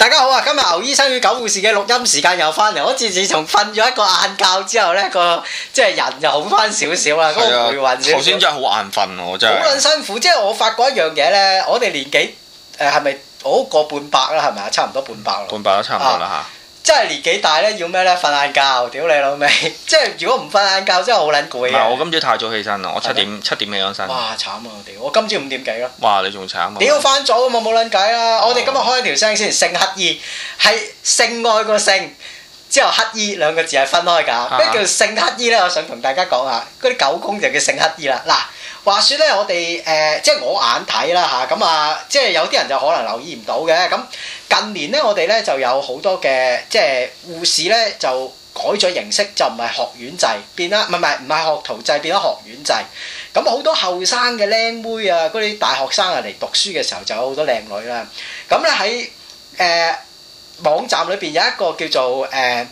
大家好啊！今日牛醫生與狗護士嘅錄音時間又翻嚟，好似自從瞓咗一個晏覺之後咧，個即係人就好翻少少啦，嗰個回魂少少。 頭先真係好眼瞓喎，真係。 好撚辛苦，即係我發覺一樣嘢咧，我哋年紀係咪我過半百啦？係咪啊？差唔多半百啦。 半百都差唔多啦嚇。 即係年紀大咧，要咩咧？瞓晏覺，屌你老味！即係如果唔瞓晏覺，真係好撚攰啊！ 唔係，我今朝太早起身啦，我七點起咗身。 哇！慘啊！屌，我今朝5點幾咯。 哇！你仲慘啊！ 屌翻早啊嘛，冇撚計啦！我哋今日開一條聲先，性乞兒係性愛個性，之後乞兒兩個字係分開㗎。咩叫性乞兒咧？我想同大家講下，嗰啲狗公就叫性乞兒啦。嗱。話説咧，我哋即係我眼睇啦嚇，咁啊，即係有啲人就可能留意唔到嘅。咁近年咧，我哋咧就有好多嘅即係護士咧就改咗形式，就唔係學院制變啦，唔係學徒制變咗學院制。咁好多後生嘅靚妹啊，嗰啲大學生啊嚟讀書嘅時候就有好多靚女啦。咁咧喺網站裏邊有一個叫做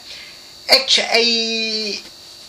HA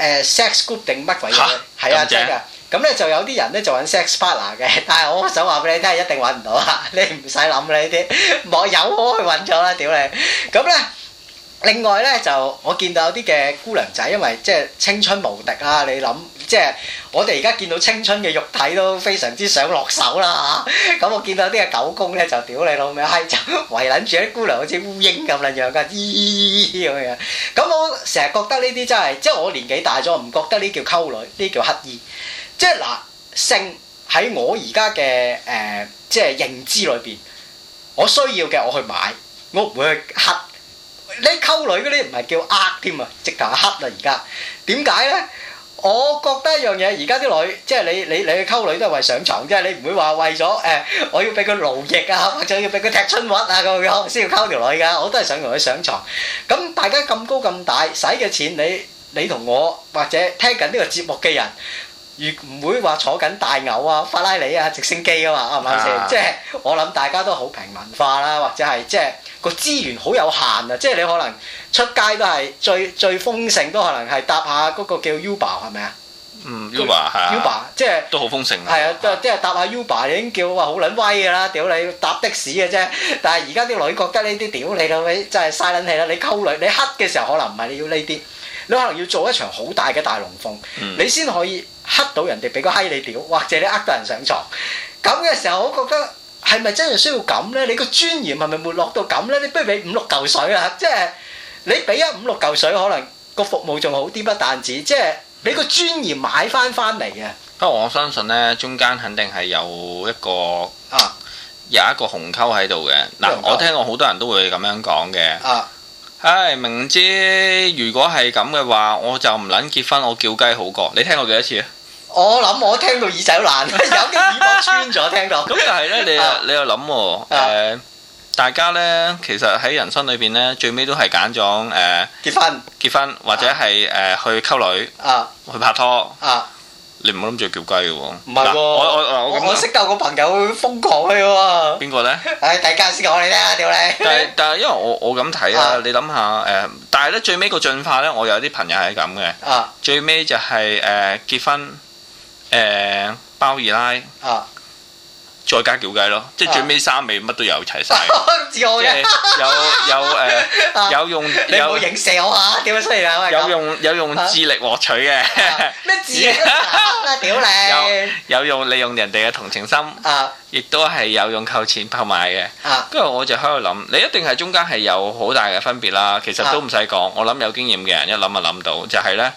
sex group 定乜鬼嘢？係啊，真㗎。咁咧就有啲人咧就揾 sex partner 嘅，但係我想話俾你聽，一定揾唔到啊！你唔使諗啦呢啲，冇有我去揾咗啦，屌你！咁咧，另外咧就我見到有啲嘅姑娘仔，因為即係青春無敵啊！你諗即係我哋而家見到青春嘅肉體都非常之想落手啦嚇！咁我見到啲嘅狗公咧就屌你老味，閪就圍撚住啲姑娘好似烏蠅咁撚樣㗎，咁樣。咁我成日覺得呢啲真係，即係我年紀大咗，唔覺得呢叫溝女，呢叫乞兒。即係嗱，性喺我而家嘅即係認知裏邊，我需要嘅我去買，我唔會去乞。你溝女嗰啲唔係叫呃添啊，直頭係乞啦而家。點解咧？我覺得一樣嘢，而家啲女即係你去溝女都係為上床，即係你唔會話為咗我要俾佢勞役啊，或者要俾佢踢春屈啊咁樣先要溝條女㗎。我都係想同佢上床。咁大家咁高咁大，使嘅錢你同我或者聽緊呢個節目嘅人。唔會話坐緊大牛啊、法拉利啊、直升機啊嘛，啱唔啱先？即係我諗大家都好平民化啦，或者係即係個資源好有限啊！即係你可能出街都係最豐盛，都可能係搭下嗰個叫 Uber 係咪啊 ？Uber 係啊。 Uber 即係都好豐盛啊。 係啊，即係搭下 Uber 已經叫話好撚威㗎啦！屌你搭的士嘅啫，但係而家啲女覺得呢啲屌你老味真係嘥撚氣啦！你溝女你乞嘅時候可能唔係你要呢啲，你可能要做一場好大嘅大龍鳳，你先可以。乞到人哋俾個閪你屌，或者你呃到人上床，咁嘅時候，我覺得係咪真係需要咁咧？你個尊嚴係咪沒落到咁咧？你不如俾5、6嚿水啊！即係你俾一5、6嚿水，可能個服務仲好啲，不但止，即係你個尊嚴買翻嚟嘅。 不過我相信咧，中間肯定係有一個有一個鴻溝喺度嘅。嗱，我聽過好多人都會咁樣講嘅。唉，明知如果係咁嘅話，我就唔撚結婚，我叫雞好過。你聽過幾多次啊？ 我諗我聽到耳仔都爛，有啲耳膜穿咗聽到。 咁但係咧，你又諗喎？大家咧其實喺人生裏邊咧，最尾都係揀咗結婚或者係去溝女去拍拖。你唔好諗住叫雞嘅喎。唔係喎， 我識夠個朋友瘋狂去喎。 邊個咧？ 大家先講你聽啊，屌你！ 但係因為我咁睇啊，你諗下但係咧最尾個進化咧，我有啲朋友係咁嘅。最尾就係結婚包二奶。再加叫雞咯，即係最尾三味乜都有齊晒。 自我嘅。 有用你唔好影射我嚇，點樣出嚟啊？ 有用智力獲取嘅。 咩智力啊？屌你！ 有用利用人哋嘅同情心。亦都係有用扣錢購買嘅。跟住我就喺度諗，你一定係中間係有好大嘅分別啦。其實都唔使講，我諗有經驗嘅人一諗就諗到，就係咧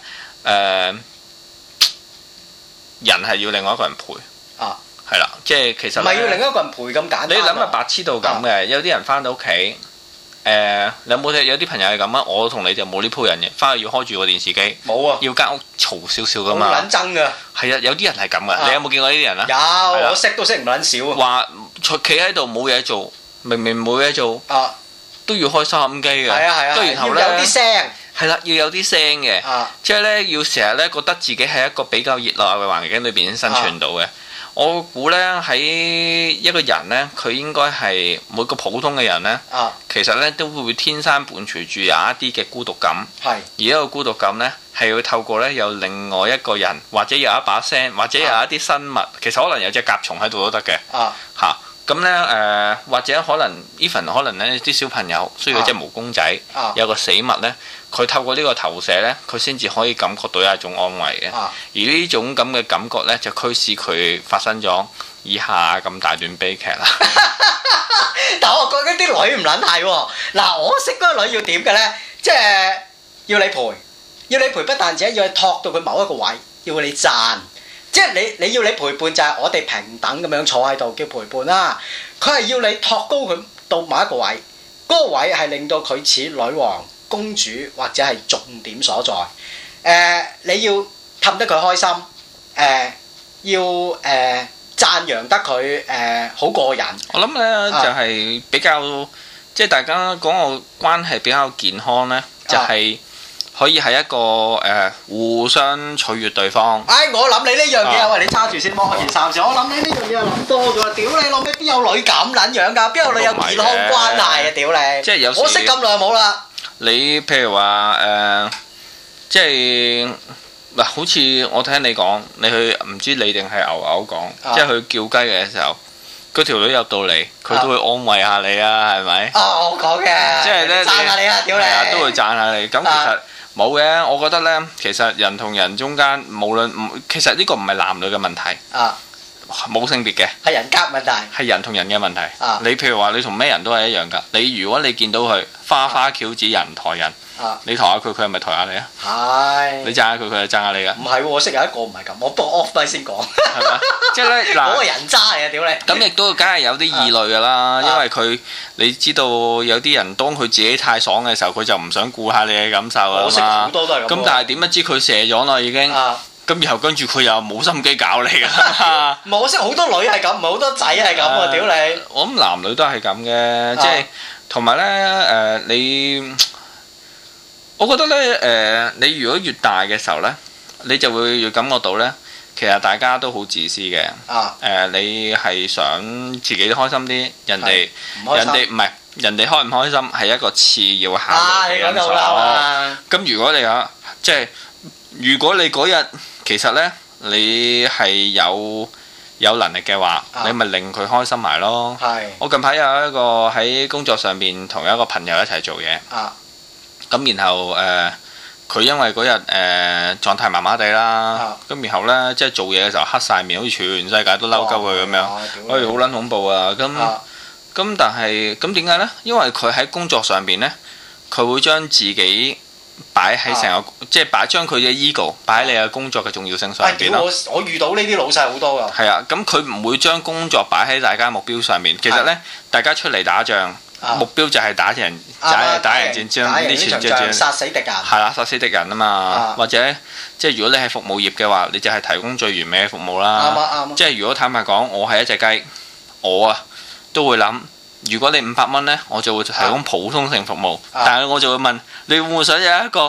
人係要另外一個人陪。係啦，即係其實唔係要另一個人陪咁簡單。 你諗下白痴到咁嘅，有啲人翻到屋企，你有冇睇？有啲朋友係咁啊，我同你就冇呢鋪人嘅，翻去要開住個電視機。冇啊！要間屋嘈少少噶嘛。好撚憎㗎。係啊，有啲人係咁噶，你有冇見過呢啲人啊？有，我識都識唔撚少。話企喺度冇嘢做，明明冇嘢做，都要開收音機嘅。係啊係啊，然後咧要有啲聲。係啦，要有啲聲嘅，即係咧要成日咧覺得自己喺一個比較熱鬧嘅環境裏邊先生存到嘅。我估咧喺一個人咧，佢應該係每個普通嘅人咧，其實咧都會天生伴隨住有一啲嘅孤獨感。係。而一個孤獨感咧，係要透過咧有另外一個人，或者有一把聲，或者有一啲生物，其實可能有隻甲蟲喺度都得嘅。 咁咧或者可能 even 可能咧啲小朋友需要隻毛公仔，有個死物咧，佢透過呢個投射咧，佢先至可以感覺到有一種安慰嘅。而呢種咁嘅感覺咧，就驅使佢發生咗以下咁大段悲劇啦。 但我覺得啲女唔撚係喎。嗱，我識嗰個女要點嘅咧，即係要你陪，要你陪不但止，要你托到佢某一個位，要你讚。即係你要你陪伴就係我哋平等咁樣坐喺度叫陪伴啦。佢係要你托高佢到某一個位，嗰個位係令到佢似女王、公主或者係重點所在。你要氹得佢開心，要讚揚得佢好過癮。 我諗咧就係比較即係大家講個關係比較健康咧，就係可以係一個互相取悅對方。 我諗你呢樣嘢，喂，你揸住先摸我件衫先。我諗你呢樣嘢諗多咗，屌你老味，邊有女咁撚樣㗎？邊有女有健康關係啊？屌你！即係有時我識咁耐冇啦。你譬如話即係嗱，好似我聽你講，你去唔知你定係牛牛講，即係佢叫雞嘅時候，嗰條女入到嚟，佢都會安慰下你啊，係咪？ 我講嘅，即係咧讚下你啊，屌你！ 都會讚下你。咁其實冇嘅，我覺得咧，其實人同人中間，無論其實呢個唔係男女嘅問題，冇性別嘅，係人格問題，係人同人嘅問題。你譬如話，你同咩人都係一樣㗎。你如果你見到佢花花轎子人抬人，你抬下佢，佢係咪抬下你啊？係。你讚下佢，佢係讚下你㗎。唔係，我識有一個唔係咁，我不過 off 低先講。係咪？即係咧嗱，嗰個人渣嚟啊！屌你。咁亦都梗係有啲異類㗎啦，因為佢你知道有啲人當佢自己太爽嘅時候，佢就唔想顧下你嘅感受啊嘛。我識好多都係咁。咁但係點不知佢射咗啦已經。咁然後跟住佢又冇心機搞你㗎。唔係，我識好多女係咁，唔係好多仔係咁啊！屌你。我諗男女都係咁嘅，即係同埋咧你。我覺得咧你如果越大嘅時候咧，你就會越感覺到咧，其實大家都好自私嘅。你係想自己開心啲，人哋唔係人哋開唔開心係一個次要考慮嘅因素。咁如果你即係如果你嗰日其實咧你係有能力嘅話，你咪令佢開心埋咯。我近排有一個喺工作上邊同一個朋友一齊做嘢。咁然後佢因為嗰日狀態麻麻地啦，咁然後呢，即係做嘢嘅時候黑晒面，好似全世界都嬲鳩佢咁樣，好撚恐怖啊！咁但係咁點解呢？因為佢喺工作上邊呢，佢會將自己擺喺成個，即係將佢嘅 ego 擺喺你嘅工作嘅重要性上邊咯。我遇到呢啲老細好多㗎。係啊，咁佢唔會將工作擺喺大家目標上面。其實呢，大家出嚟打仗。目標就係打人戰爭，呢啲全殺死敵人。係啦，殺死敵人啊嘛。或者即係如果你係服務業嘅話，你就係提供最完美嘅服務啦。即係如果坦白講，我係一隻雞，我都會諗，如果你500蚊呢，我就會提供普通性服務。但係我就會問，你會唔會想有一個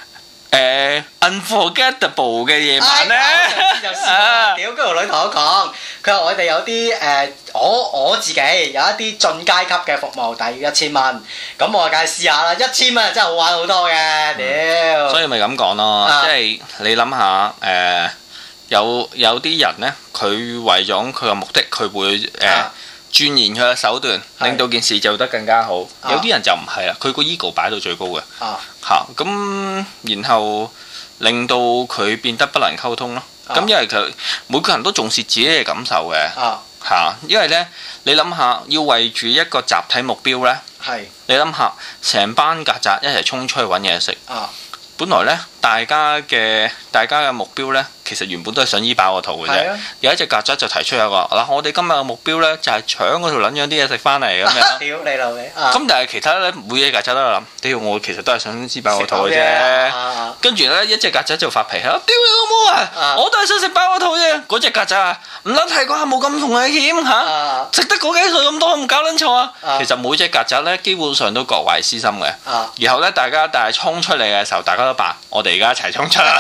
unforgettable 嘅夜晚呢？屌，嗰條女同我講，佢話我哋有啲我自己有一啲進階級嘅服務，大約1000蚊。咁我梗係試下啦，1000蚊真係好玩好多嘅，屌！所以咪咁講咯，即係你諗下有啲人呢，佢為咗佢嘅目的，佢會鑽研佢嘅手段，令到件事做得更加好。有啲人就唔係啦，佢個 ego 擺到最高嘅。咁然後令到佢變得不能溝通咯。咁因為佢每個人都重視自己嘅感受嘅。因為呢，你諗下，要為住一個集體目標呢，你諗下，成班曱甴一齊衝出去揾嘢食。本來呢，大家嘅目標呢，其實原本都係想醫飽個肚嘅啫。有一隻曱甴就提出一個嗱，我哋今日嘅目標呢，就係搶嗰條撚樣啲嘢食翻嚟咁樣。屌你老味！咁但係其他呢，每隻曱甴都喺度諗，屌我其實都係想醫飽個肚嘅啫。跟住呢，一隻曱甴就發脾氣，屌你老母啊！我都係想食飽個肚啫。嗰隻曱甴啊，唔撚係啩？冇咁同危險嚇，食得嗰幾歲咁多，唔搞撚錯啊！其實每隻曱甴呢，基本上都各懷私心嘅。然後呢，但係衝出嚟嘅時候，大家都扮我哋而家一齊衝出嚟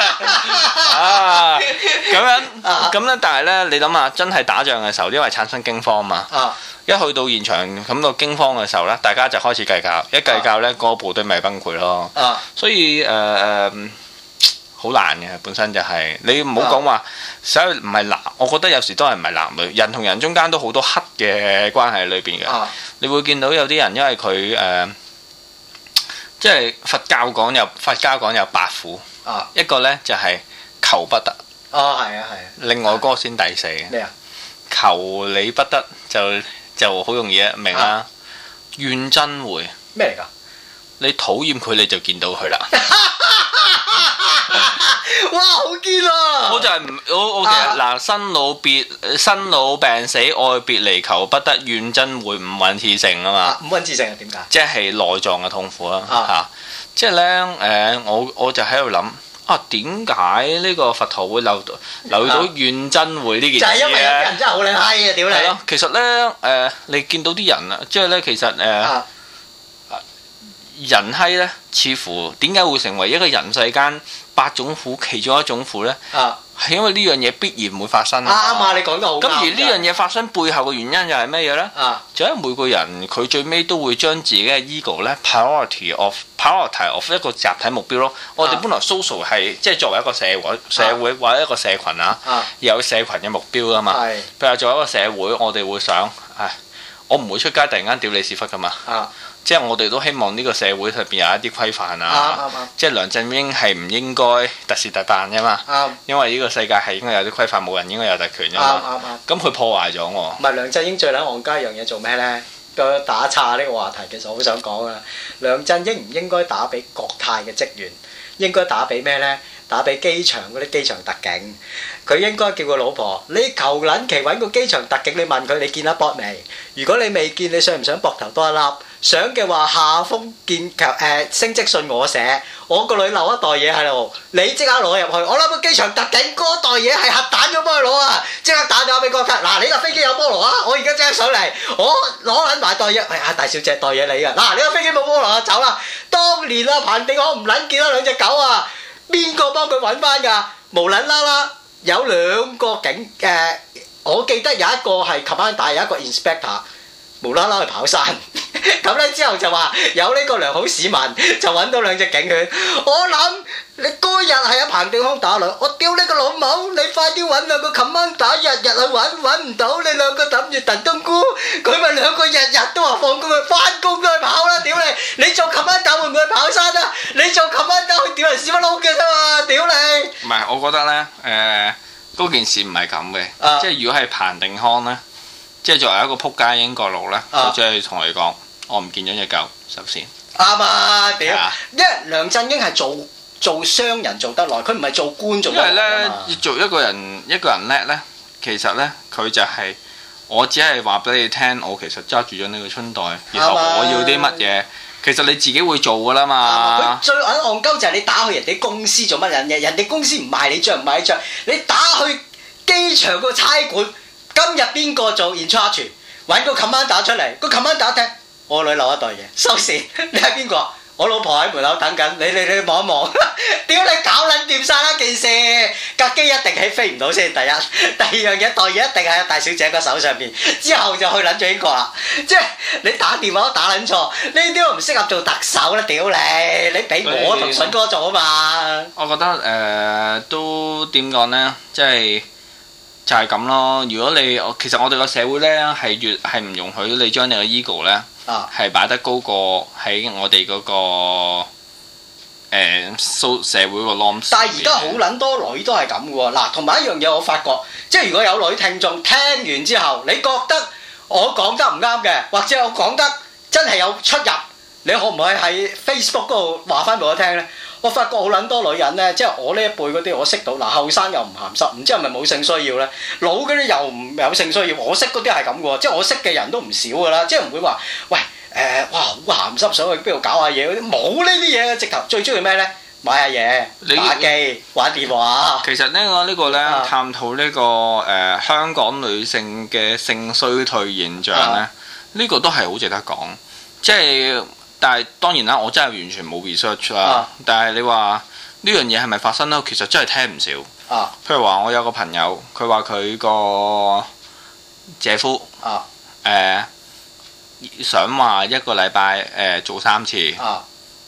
咁樣咁咧，但係咧，你諗下，真係打仗嘅時候，因為產生驚慌嘛，一去到現場咁到驚慌嘅時候咧，大家就開始計較，一計較咧，個部隊咪崩潰咯。所以好難嘅，本身就係你唔好講話，所以唔係男，我覺得有時都係唔係男女，人同人中間都好多黑嘅關係喺裏邊嘅。你會見到有啲人因為佢即係佛教講有八苦，一個呢就係求不得。 係啊。 另外嗰個先第四嘅。咩啊？求你不得就好容易明啦。怨憎會咩嚟㗎？ 你討厭佢你就見到佢啦。 哇，好堅啊！ 我就係我其實嗱，生老病死愛別離求不得怨憎會五蘊熾盛啊嘛。 五蘊熾盛係點解？ 即係內臟嘅痛苦啦嚇。即係咧我就喺度諗點解呢個佛陀會留到怨憎會呢件事就係因為有啲人真係好撚閪啊！屌你！ 係咯，其實咧你見到啲人啊，即係咧其實人閪咧，似乎點解會成為一個人世間八種苦其中一種苦咧？係因為呢樣嘢必然會發生。啱啊！你講得好啱。 咁而呢樣嘢發生背後嘅原因又係咩嘢咧？就係每個人佢最尾都會將自己嘅 ego 咧 priority of 一個集體目標咯。我哋本來 social 係即係作為一個社會或者一個社群有社群嘅目標噶嘛。譬如作為一個社會，我哋會想我唔會出街突然間屌你屎忽噶嘛。即係我哋都希望呢個社會入邊有一啲規範即係梁振英係唔應該特事特辦㗎嘛。因為呢個世界係應該有啲規範，冇人應該有特權㗎嘛。咁佢破壞咗喎。 唔係梁振英最撚戇鳩一樣嘢做咩呢？打岔呢個話題其實我好想講啊。梁振英唔應該打俾國泰嘅職員，應該打俾咩呢？打俾機場嗰啲機場特警。佢應該叫個老婆，你求撚其揾個機場特警，你問佢你見阿博未？如果你未見，你想唔想膊頭多一粒？想嘅話，下封升職信我寫，我個女留一袋嘢喺度，你即刻攞入去。我諗個機場特警嗰袋嘢係核彈咁幫佢攞啊！即刻打電話俾國泰，嗱你架飛機有菠蘿啊！我而家即刻上嚟，我攞撚埋袋嘢。大小姐袋嘢你㗎，嗱你架飛機冇菠蘿啊，走啦！當年彭定康唔撚見到兩隻狗啊，邊個幫佢揾翻㗎？無撚啦，有兩個我記得有一個係 commander，有一個 inspector。無啦啦去跑山，咁咧之後就話有呢個良好市民就揾到兩隻警犬。我諗你嗰日係阿彭定康打女，我屌你個老母！你快啲揾兩個冚蚊打，日日去揾唔到，你兩個揼住燉冬菇，佢咪兩個日日都話放工去翻工都去跑啦！屌你！你做冚蚊打會唔會去跑山啊？你做冚蚊打去屌人屎忽窿嘅啫嘛！屌你！唔係，我覺得咧嗰件事唔係咁嘅，即係如果係彭定康咧。即係作為一個撲街英國佬咧，佢即係同你講，我唔見咗隻狗，首先。 啱啊！屌，因為梁振英係做商人做得耐，佢唔係做官做得耐。因為咧， 要做一個人叻咧，其實咧佢就係我只係話俾你聽，我其實揸住咗呢個春袋，然後我要啲乜嘢，其實你自己會做㗎啦嘛。 佢最撚戇鳩就係你打去人哋公司做乜撚嘢？人哋公司唔賣你帳唔賣你帳，你打去機場個差館。今日邊個做 in charge？ 揾個 commander 出嚟，個 commander 聽我女留一袋嘢，收線。你係邊個？我老婆喺門口等緊，你望一望。屌你搞撚掂晒啦件事，架機一定係飛唔到先。第一，第二樣嘢袋嘢一定喺大小姐個手上邊，之後就去撚咗英國啦。即係你打電話都打撚錯，呢啲都唔適合做特首啦。屌你俾我同筍哥做啊嘛。 我覺得都點講呢？即係。就係咁咯。如果你其實我哋個社會呢係唔容許你將你嘅 ego 呢係擺得高過喺我哋嗰個社會個 norm。 但係而家好撚多女都係咁嘅喎。嗱，同埋一樣嘢我發覺，即係如果有女聽眾聽完之後，你覺得我講得唔啱嘅，或者我講得真係有出入，你可唔可以喺 Facebook 嗰度話翻俾我聽呢？我發覺好撚多女人呢，即係我呢一輩嗰啲，我識到嗱後生又唔鹹濕，唔知係咪冇性需要呢？老嗰啲又唔有性需要。我識嗰啲係咁嘅喎，即係我識嘅人都唔少㗎啦，即係唔會話喂哇好鹹濕，想去邊度搞下嘢嗰啲，冇呢啲嘢嘅。直頭最中意咩呢？買下嘢、打機、玩電話。其實呢個呢，探討呢個香港女性嘅性衰退現象呢，呢個都係好值得講，即係。但係當然啦，我真係完全冇 research 啦。但係你話呢樣嘢係咪發生咧？其實真係聽唔少。譬如話我有個朋友，佢話佢個姐夫想話一個禮拜做3次，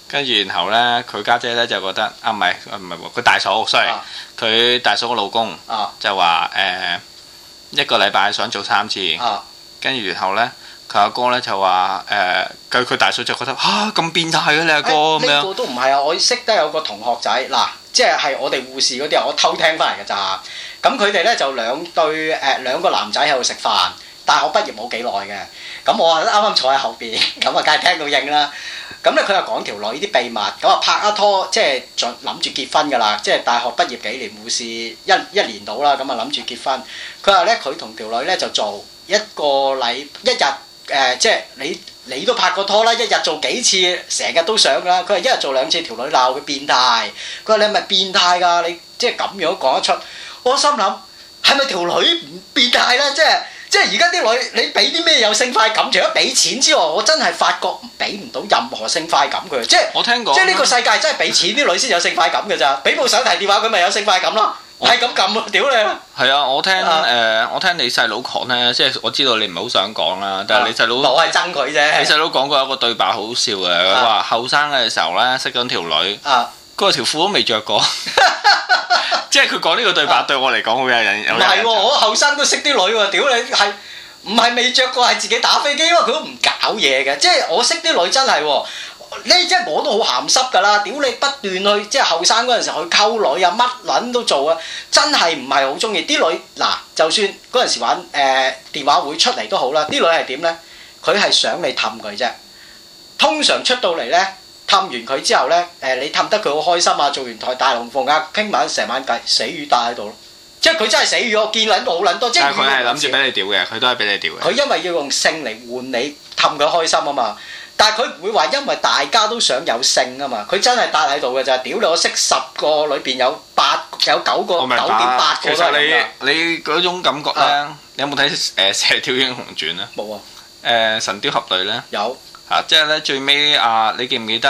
跟住然後咧，佢家姐咧就覺得唔係喎，佢大嫂，sorry，佢大嫂個老公就話一個禮拜想做3次，跟住然後咧佢阿哥咧就話佢大嫂就覺得咁變態嘅你阿哥咁樣。呢個都唔係啊！我識得有個同學仔嗱，即係我哋護士嗰啲啊，我偷聽翻嚟㗎咋。咁佢哋咧就兩個男仔喺度食飯，大學畢業冇幾耐嘅。咁我啊啱啱坐喺後邊，咁啊梗係聽到應啦。咁咧佢又講條女啲秘密，咁啊拍一拖，即係諗住結婚㗎啦，即係大學畢業幾年護士一年到啦，咁啊諗住結婚。佢話咧佢同條女咧就做一日即係你都拍過拖啦，一日做幾次，成日都想啦。佢話一日做2次，條女鬧佢變態。佢話你係咪變態㗎？你即係咁樣講得出，我心諗係咪條女唔變態咧？即係而家啲女，你俾啲咩有性快感？除咗俾錢之外，我真係發覺俾唔到任何性快感佢。即係我聽講， 即係呢個世界真係俾錢啲女先有性快感㗎咋？俾部手提電話佢咪有性快感咯？係咁撳啊！屌你！ 係啊！我聽你細佬講咧，即係我知道你唔係好想講啦，但係你細佬我係憎佢啫。 你細佬講過一個對白好笑嘅，佢話後生嘅時候咧識緊條女，嗰條褲都未着過。即係佢講呢個對白對我嚟講好有印象。唔係喎， 我後生都識啲女喎，屌你係唔係未着過係自己打飛機？因為佢都唔搞嘢嘅，即係我識啲女真係喎。你即係我都好鹹濕㗎啦！屌你不斷去即係後生嗰陣時去溝女啊，乜撚都做啊！真係唔係好中意啲女嗱，就算嗰陣時玩電話會出嚟都好啦，啲女係點呢？佢係想你氹佢啫。通常出到嚟呢，氹完佢之後呢，你氹得佢好開心啊！做完台大龍鳳啊，傾埋成晚計，死魚帶喺度咯。即係佢真係死魚，我見撚到好撚多。即係佢係諗住俾你屌嘅，佢都係俾你屌嘅。 佢因為要用性嚟換你氹佢開心啊嘛。但係佢唔會話，因為大家都想有性啊嘛，佢真係搭喺度嘅咋。屌你，我識10個裏邊有9個9.8個都係咁㗎。 你嗰種感覺咧，你有冇睇《射雕英雄傳》咧？ 冇啊。 神雕俠侶咧？ 有。 即係咧最尾你記唔記得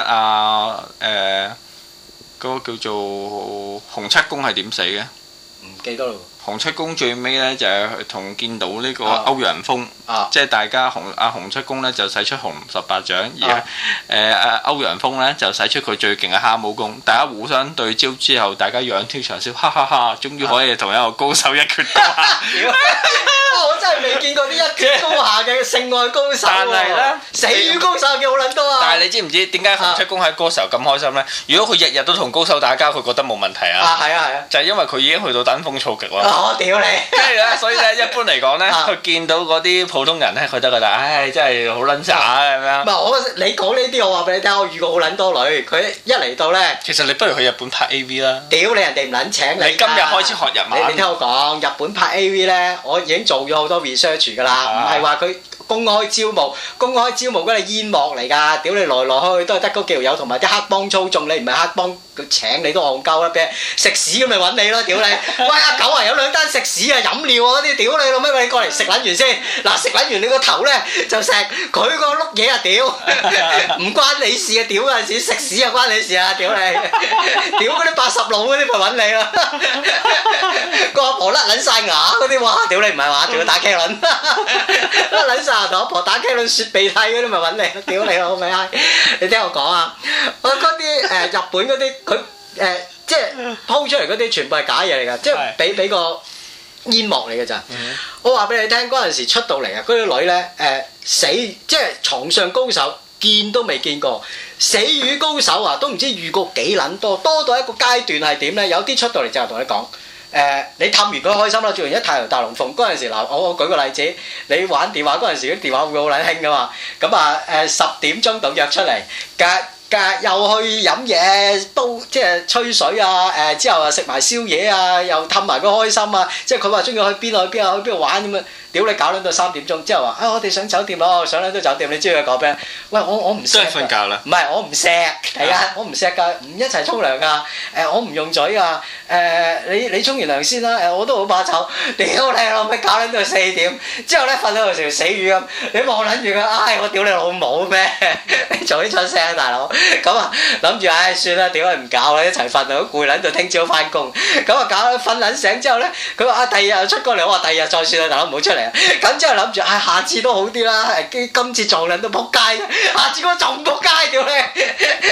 嗰個叫做洪七公係點死嘅？ 唔記得咯。 洪七公最尾咧就係同見到呢個歐陽鋒，即係大家洪七公咧就使出洪18掌，而歐陽鋒咧就使出佢最勁嘅蝦武功。大家互相對招之後，大家仰天長笑，哈哈哈！終於可以同一個高手一決高下。 我真係未見過啲一決高下嘅性愛高手喎。但係咧，死魚高手幾好撚多啊！ 但係你知唔知點解洪七公喺嗰時候咁開心咧？如果佢日日都同高手打交，佢覺得冇問題啊！ 係啊！ 就係因為佢已經去到登峰造極啦。 我屌你！ 跟住咧，所以咧，一般嚟講咧，佢見到嗰啲普通人咧，佢都覺得，唉，真係好撚渣咁樣。唔係你講呢啲，我話俾你聽，我遇過好撚多女，佢一嚟到咧， 其實你不如去日本拍 AV 啦。 屌你，人哋唔撚請你。 你今日開始學日文。 你聽我講，日本拍 AV 咧，我已經做咗好多 research 㗎啦，唔係話佢公開招募嗰啲煙幕嚟㗎。屌你來來去去都係得嗰幾條友同埋啲黑幫操縱你，唔係黑幫佢請你都戇鳩啦，俾食屎咁咪揾你咯，屌你！喂阿狗啊，有2單食屎啊飲料啊嗰啲，屌你老咩！你過嚟食撚完先，嗱食撚完你個頭咧就食佢個碌嘢啊屌！唔關你事啊屌！有陣時食屎啊關你事啊屌你！屌嗰啲80佬嗰啲咪揾你啦！個阿婆甩撚晒牙嗰啲，哇！屌你唔係話仲要打茄輪，甩撚晒牙同阿婆打茄輪雪鼻涕嗰啲咪揾你，屌你老味閪！你聽我講啊，我嗰啲日本嗰啲佢即係鋪出嚟嗰啲全部係假嘢嚟㗎，即係俾個煙幕嚟㗎咋。我話俾你聽，嗰陣時出到嚟啊，嗰啲女咧死即係床上高手見都未見過，死魚高手啊都唔知遇過幾撚多，多到一個階段係點咧？有啲出到嚟就係同你講。你氹完佢開心啦，做完一太陽大龍鳳嗰陣時嗱，我舉個例子，你玩電話嗰陣時啲電話會好撚興㗎嘛，咁啊10點鐘度約出嚟，又去飲嘢煲即係吹水啊，之後啊食埋宵夜啊，又氹埋佢開心啊，即係佢話中意去邊度玩咁啊！屌你搞撚到3點鐘之後話我哋上酒店咯，上撚到酒店你知佢講咩？喂我唔錫㗎， 真係瞓覺啦！ 唔係我唔錫，係啊我唔錫㗎，唔一齊沖涼㗎，我唔用嘴㗎，你沖完涼先啦，我都好怕醜，屌你老味搞撚到4點，之後咧瞓到條死魚咁，你望撚住佢，唉我屌你老母咩？你做啲出聲大佬，咁啊諗住唉算啦，屌你唔搞啦，一齊瞓到攰撚到聽朝翻工，咁啊搞瞓撚醒之後咧，佢話第二日出過嚟，我話第二日再算啦，大佬唔好出嚟。咁之後諗住，下次都好啲啦。今次撞撚到仆街，下次嗰個仲仆街，屌你！唔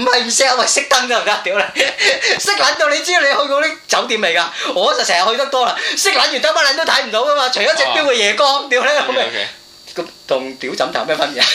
係唔識啊，喂熄燈得唔得？屌你，熄撚到你知你去過啲酒店未㗎？我就成日去得多啦，熄撚完得乜撚都睇唔到㗎嘛，除咗隻錶嘅夜光，屌你老味。咁同屌枕頭有咩分別？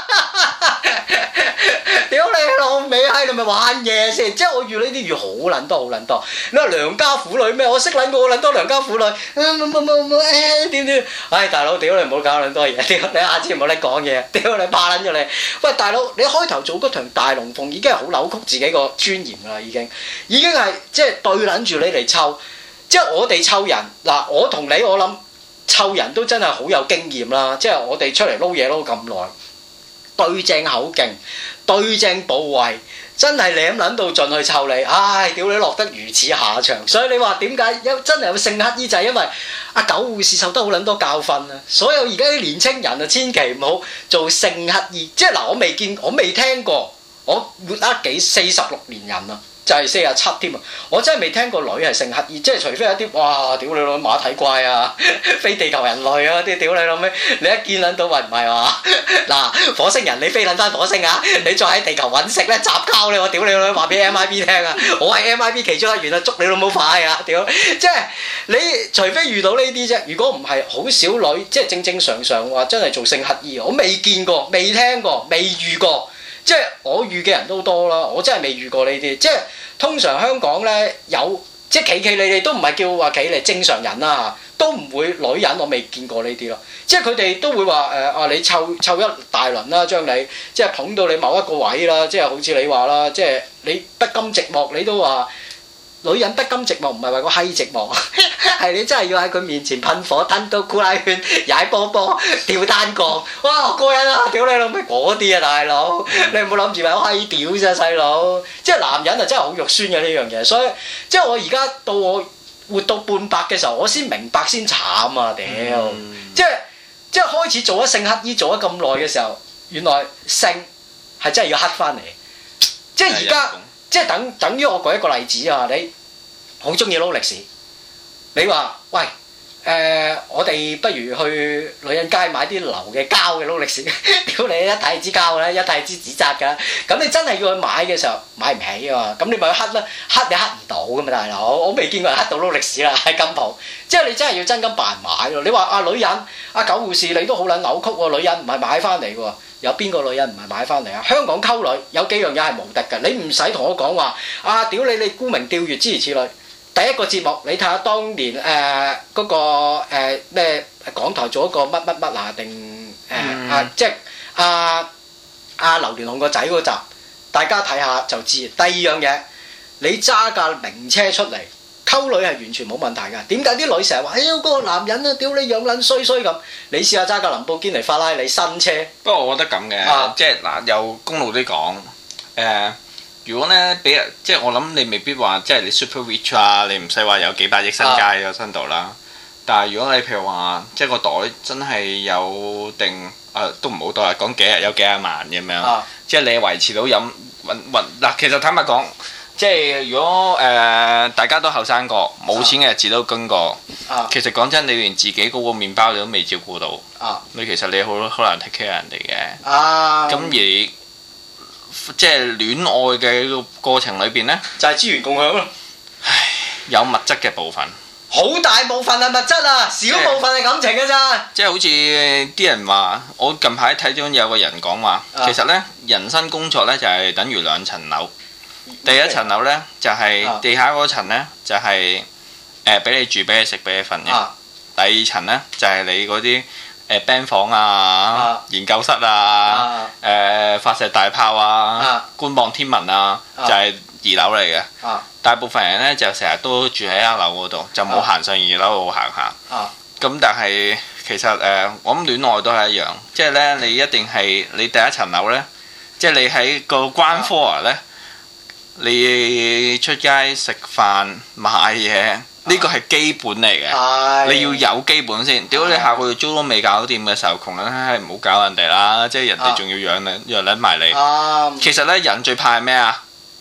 屌你老味閪，你咪玩嘢先！即係我遇呢啲遇好撚多好撚多。你話良家婦女咩？我識撚過撚多良家婦女。點？唉大佬，屌你唔好搞撚多嘢！屌你下次唔好你講嘢！屌你怕撚咗你！喂大佬，你開頭做嗰場大龍鳳已經係好扭曲自己個尊嚴啦，已經係即係對撚住你嚟湊。即係我哋湊人嗱，我同你我諗。湊人都真係好有經驗啦，即係我哋出嚟撈嘢撈咁耐，對正口徑，對正部位，真係舐撚到盡去湊你，唉，屌你落得如此下場，所以你話點解真係有性乞衣就係因為阿狗護士受得好撚多教訓啊！所有而家啲年青人啊，千祈唔好做性乞衣，即係嗱，我未聽過，我活得46年人啊！就係47添啊！我真係未聽過女係性乞衣，即係除非有啲哇屌你老馬蹄怪啊、非地球人類啊啲屌你老味，你一見撚到話唔係話嗱火星人你飛撚翻火星啊！你再喺地球揾食咧雜交你我屌你老味話俾 MIB 聽啊！我係 MIB 其中一員啊，捉你老母快啊！屌！即係你除非遇到呢啲啫，如果唔係好少女即係正正常常話真係做性乞衣，我未見過、未聽過、未遇過。即係我遇嘅人都多啦，我真係未遇過呢啲。即係通常香港咧有即係企你哋都唔係叫話企嚟正常人啦，都唔會女人我未見過呢啲咯。即係佢哋都會話你湊一大輪啦，將你即係捧到你某一個位啦，即係好似你話啦，即係你不甘寂寞，你都話。女人不甘寂寞唔係話個閪寂寞，係你真係要喺佢面前噴火、吞刀、酷拉圈、踩波波、跳單槓，哇好過癮啊！屌你老味嗰啲啊大佬，你唔好諗住話我閪屌啫細佬，即係男人啊真係好肉酸嘅呢樣嘢，所以即係我而家到我活到半百嘅時候，我先明白先慘啊屌！即係開始做咗性乞衣做咗咁耐嘅時候，原來性係真係要乞翻嚟，即係而家。即係等於我舉一個例子啊！你好中意撈歷史，你話喂我哋不如去女人街買啲流嘅膠嘅撈歷史，屌你一睇支膠啦，一睇支紙紮㗎，咁你真係要去買嘅時候買唔起啊嘛，咁你咪去乞啦，乞你乞唔到㗎嘛大佬，我未見過人乞到撈歷史啦喺金鋪，即係你真係要真金白銀買咯。你話女人狗護士你都好撚扭曲喎，女人唔係買翻嚟喎。有邊個女人唔係買翻嚟啊？香港溝女有幾樣嘢係無敵㗎，你唔使同我講話屌你沽名釣譽諸如此類。第一個節目你睇下當年嗰個咩港台做一個乜乜乜啊定即係劉鑾雄個仔嗰集，大家睇下就知。第二樣嘢，你揸架名車出嚟。溝女係完全冇問題㗎，點解啲女成日話嗰個男人啊，屌你樣撚衰衰咁？你試下揸架林寶堅尼法拉利新車。 不過我覺得咁嘅，即係嗱，有公路啲講如果咧俾人即係我諗你未必話即係你 super rich 啊，你唔使話有幾百億身家喺個身度啦。但係如果你譬如話即係個袋真係有定都唔好多啦，講幾日有幾廿萬咁樣，即係你維持到飲嗱，其實坦白講。即係如果大家都後生過，冇錢嘅日子都經過，其實講真，你連自己嗰個麵包你都未照顧到，你其實你好難 take care 人哋嘅。咁而即係戀愛嘅過程裏邊呢， 就係資源共享咯。 有物質嘅部分， 好大部分係物質啊，少部分係感情㗎咋。 即係好似啲人話，我近排睇咗有個人講話，其實呢，人生工作呢就係等於2層樓。第一層樓呢，就係地下嗰層呢，就係俾你住、俾你食、俾你瞓嘅。第二層呢，就係你嗰啲band 房啊、研究室啊、發射大炮啊、觀望天文啊，就係2樓嚟嘅。大部分人呢，就成日都住喺1樓嗰度，就冇行上2樓度行下。咁但係其實我諗戀愛都係一樣，即係呢，你一定係你第一層樓呢，即係你喺個ground floor呢。你出街食飯買嘢，呢個係基本嚟嘅。你要有基本先。屌你下個月租都未搞掂嘅時候，窮人係唔好搞人哋啦。即係人哋仲要養撚埋你。其實呢，人最怕係咩啊？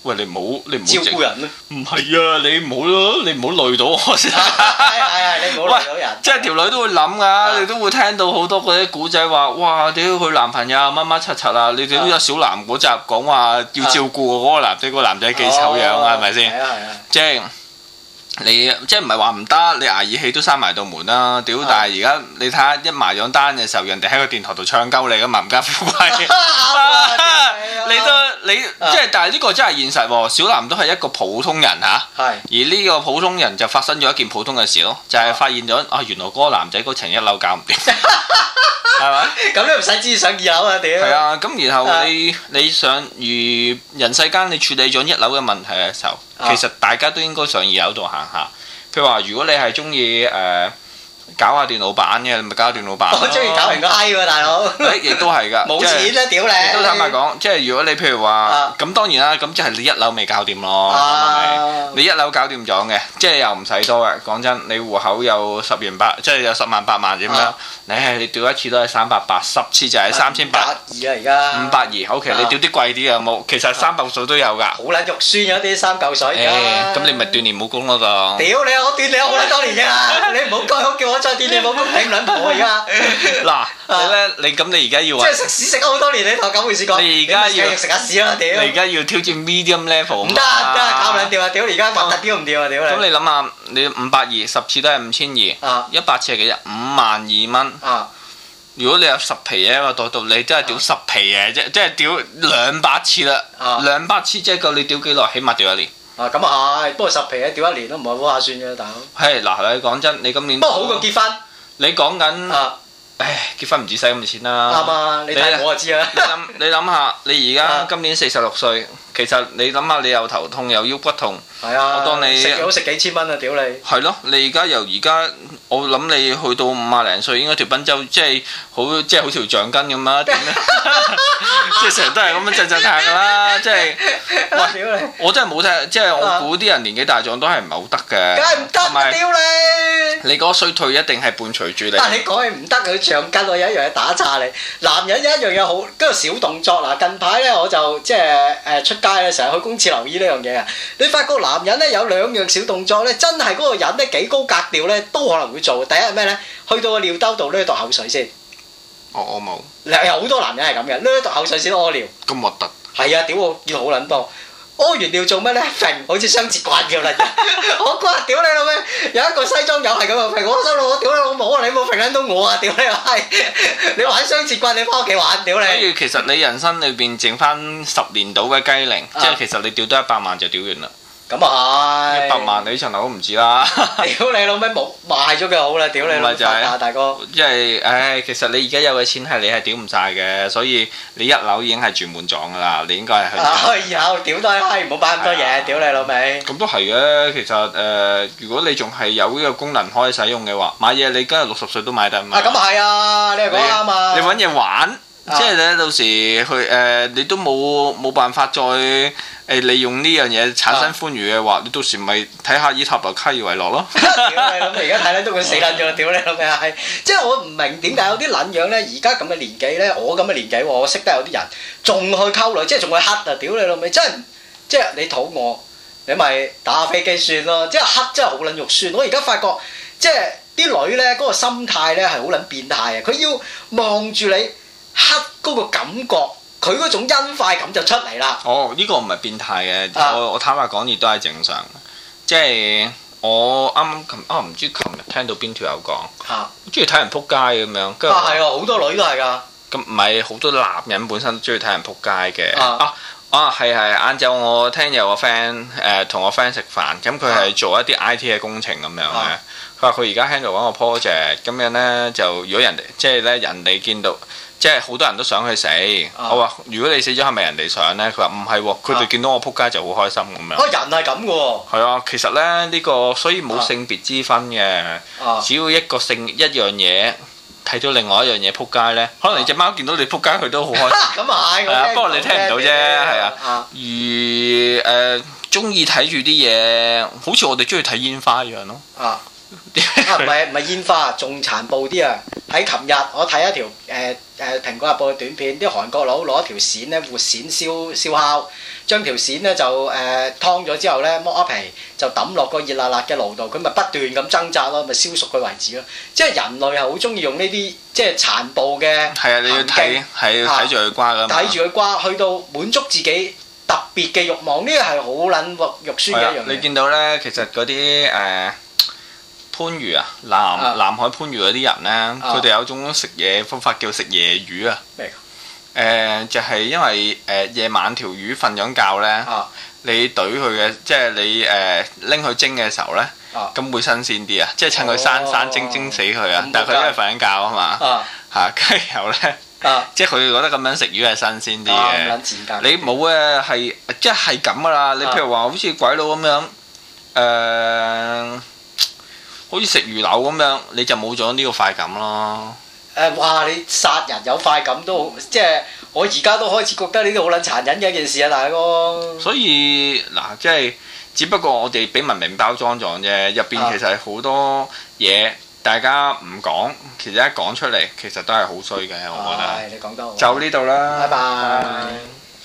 喂，你唔好照顧人咯。 唔係啊，你唔好咯，你唔好累到我先。 係，你唔好累到人。 即係條女都會諗㗎，你都會聽到好多嗰啲古仔話，哇！屌佢男朋友乜乜柒柒啊！你哋都有小男嗰集講話要照顧嗰個男仔，個男仔幾醜樣啊？係咪先？ 係啊。 即係。你即係唔係話唔得？你捱耳氣都閂埋道門啦！屌！但係而家你睇下一埋咗單嘅時候，人哋喺個電台度唱鳩你㗎嘛，冚家富貴。你即係，但係呢個真係現實喎。小南都係一個普通人嚇，而呢個普通人就發生咗一件普通嘅事咯，就係發現咗原來嗰個男仔嗰層一樓搞唔掂，係咪？ 咁都唔使知上2樓啊！屌。係啊，咁然後你上如人世間，你處理咗1樓嘅問題嘅時候，其實大家都應該上2樓度行下。譬如話，如果你係中意搞下電腦版嘅，你咪搞下電腦版。我中意搞人個閪喎，大佬。 亦都係㗎。 冇錢啦，屌你！ 都坦白講，即係如果你譬如話，咁當然啦，咁即係你1樓未搞掂咯。你1樓搞掂咗嘅，即係又唔使多嘅。講真，你戶口有10元8，即係有10萬8萬點樣？你調一次都係380，10次就係3800。520啊，而家。520 ，OK，你調啲貴啲有冇？其實300數都有㗎。好撚肉酸嗰啲3嚿水㗎。 咁你咪鍛鍊武功咯就。 屌你！我鍛鍊咗好撚多年㗎啦，你唔好該好叫我再鍛鍊武功，頂唔撚婆而家。 嗱，你咁你而家要即係食屎食咗好多年，你同我咁回事講。 你而家要食下屎啦，屌！ 你而家要挑戰 medium level。 唔得，搞唔撚掂啊！屌，而家核突屌唔掂啊！屌你！ 咁你諗下，你520 10次都係5200，100次係幾日？52000蚊。如果你有10皮嘢喺個袋度，你真係屌10皮嘢啫，即係屌200次啦。200次即係夠你屌幾耐？起碼屌1年。 咁啊係，不過10皮嘢屌1年都唔係好下算嘅，大佬。 係嗱，你講真，你今年不過好過結婚。 你講緊結婚唔止使咁嘅錢啦。啱啊， 你睇我就知啦。 你諗下，你而家今年46歲，其實你諗下，你又頭痛又腰骨痛。 係啊。 我當你食咗食幾千蚊啊！屌你。 係咯，你而家我諗你去到50零歲，應該條賓周即係好條橡筋咁啊！即係成日都係咁樣震震下㗎啦，即係。哇！屌你！我真係冇睇，即係我估啲人年紀大咗都係唔係好得嘅。 梗係唔得，屌你！ 你嗰個衰退一定係伴隨住你。 你講起唔得，佢橡筋我有一樣嘢打岔你。男人有一樣嘢好，嗰個小動作嗱。近排咧我就即係出街咧，成日去公廁留意呢樣嘢啊。你發覺男人咧有2樣小動作咧，真係嗰個人咧幾高格調咧，都可能會做。第一係咩咧？去到個尿兜度咧，度口水先。我冇。有好多男人係咁嘅，咧度口水先屙尿。咁核突。係啊！屌我見好撚多。屙完尿做咩咧？揈，好似雙節棍咁啦！我嗰日屌你老味，有一個西裝友係咁樣揈，我心諗我屌你老母啊！你冇揈撚到我啊！屌你閪！你玩雙節棍，你翻屋企玩屌你！所以其實你人生裏邊剩翻10年到嘅雞齡，即係其實你屌得100萬就屌完啦。咁啊係100萬，你呢層樓都唔止啦！屌你老味冇賣咗佢好啦！屌你老闆大哥！因為其實你而家有嘅錢係你係屌唔晒嘅，所以你1樓已經係住滿咗㗎啦，你應該係去。有屌都係，唔好擺咁多嘢，屌你老味！咁都係嘅，其實如果你仲係有呢個功能可以使用嘅話，買嘢你今日60歲都買得嘛。咁啊係啊，你係講啱啊！你揾嘢玩，即係咧到時去你都冇辦法再。利用呢樣嘢產生歡愉嘅話，你到時咪睇下以塔羅卡爾維諾咯。屌你老味，而家睇咧都會死撚咗，屌你老味係！即係我唔明點解有啲撚樣咧，而家咁嘅年紀咧，我咁嘅年紀，我識得有啲人仲去溝女，即係仲去黑啊！屌你老味，真係即係你肚餓，你咪打下飛機算咯。即係黑真係好撚肉酸。我而家發覺即係啲女咧嗰個心態咧係好撚變態啊！佢要望住你黑嗰個感覺。佢嗰種欣快感就出嚟啦。呢個唔係變態嘅，我坦白講亦都係正常。即係我啱啱唔知琴日聽到邊條友講，中意睇人撲街咁樣。係啊，好多女都係㗎。咁唔係好多男人本身都中意睇人撲街嘅。係晏晝我聽有個 friend 同我 friend 食飯，咁佢係做一啲 IT 嘅工程咁樣嘅。佢話佢而家 handle 緊個 project，咁樣咧就如果人哋即係咧人哋見到。即係好多人都想佢死，我話如果你死咗係咪人哋想呢？佢話唔係喎，佢哋見到我撲街就好開心咁樣。人係咁嘅喎。係啊，其實咧呢個所以冇性別之分嘅，只要一樣嘢睇到另外一樣嘢撲街呢，可能你隻貓見到你撲街佢都好開心。咁啊係，不過你聽唔到啫，係啊。而中意睇住啲嘢，好似我哋中意睇煙花一樣咯。 唔係煙花，仲殘暴啲啊！喺琴日我睇一條蘋果日報嘅短片，啲韓國佬攞一條鱔咧活鱔燒烤，將條鱔咧就劏咗之後咧剝咗皮，就抌落個熱辣辣嘅爐度，佢咪不斷咁掙扎咯，咪燒熟佢為止咯。即係人類係好中意用呢啲即係殘暴嘅係啊！你要睇睇住佢瓜㗎嘛， 睇住佢瓜，去到滿足自己特別嘅慾望，呢個係好撚肉酸嘅一樣嘢。 你見到咧，其實嗰啲番禺啊，南海番禺嗰啲人咧，佢哋有種食嘢方法叫食夜魚啊。就係因為夜晚條魚瞓咗覺咧，你懟佢嘅，即係你拎佢蒸嘅時候咧，咁會新鮮啲啊！即係趁佢生蒸死佢啊！但係佢因為瞓緊覺啊嘛，嚇，跟住然後咧，即係佢覺得咁樣食魚係新鮮啲嘅。你冇嘅係即係咁噶啦！你譬如話好似鬼佬咁樣，好似食魚柳咁樣，你就冇咗呢個快感咯。 哇！你殺人有快感都好，即係我而家都開始覺得呢啲好撚殘忍嘅一件事啊，大哥。所以嗱，即係只不過我哋俾文明包裝咗啫，入邊其實係好多嘢，大家唔講，其實一講出嚟，其實都係好衰嘅，我覺得。 你講得好。 就呢度啦。 拜拜。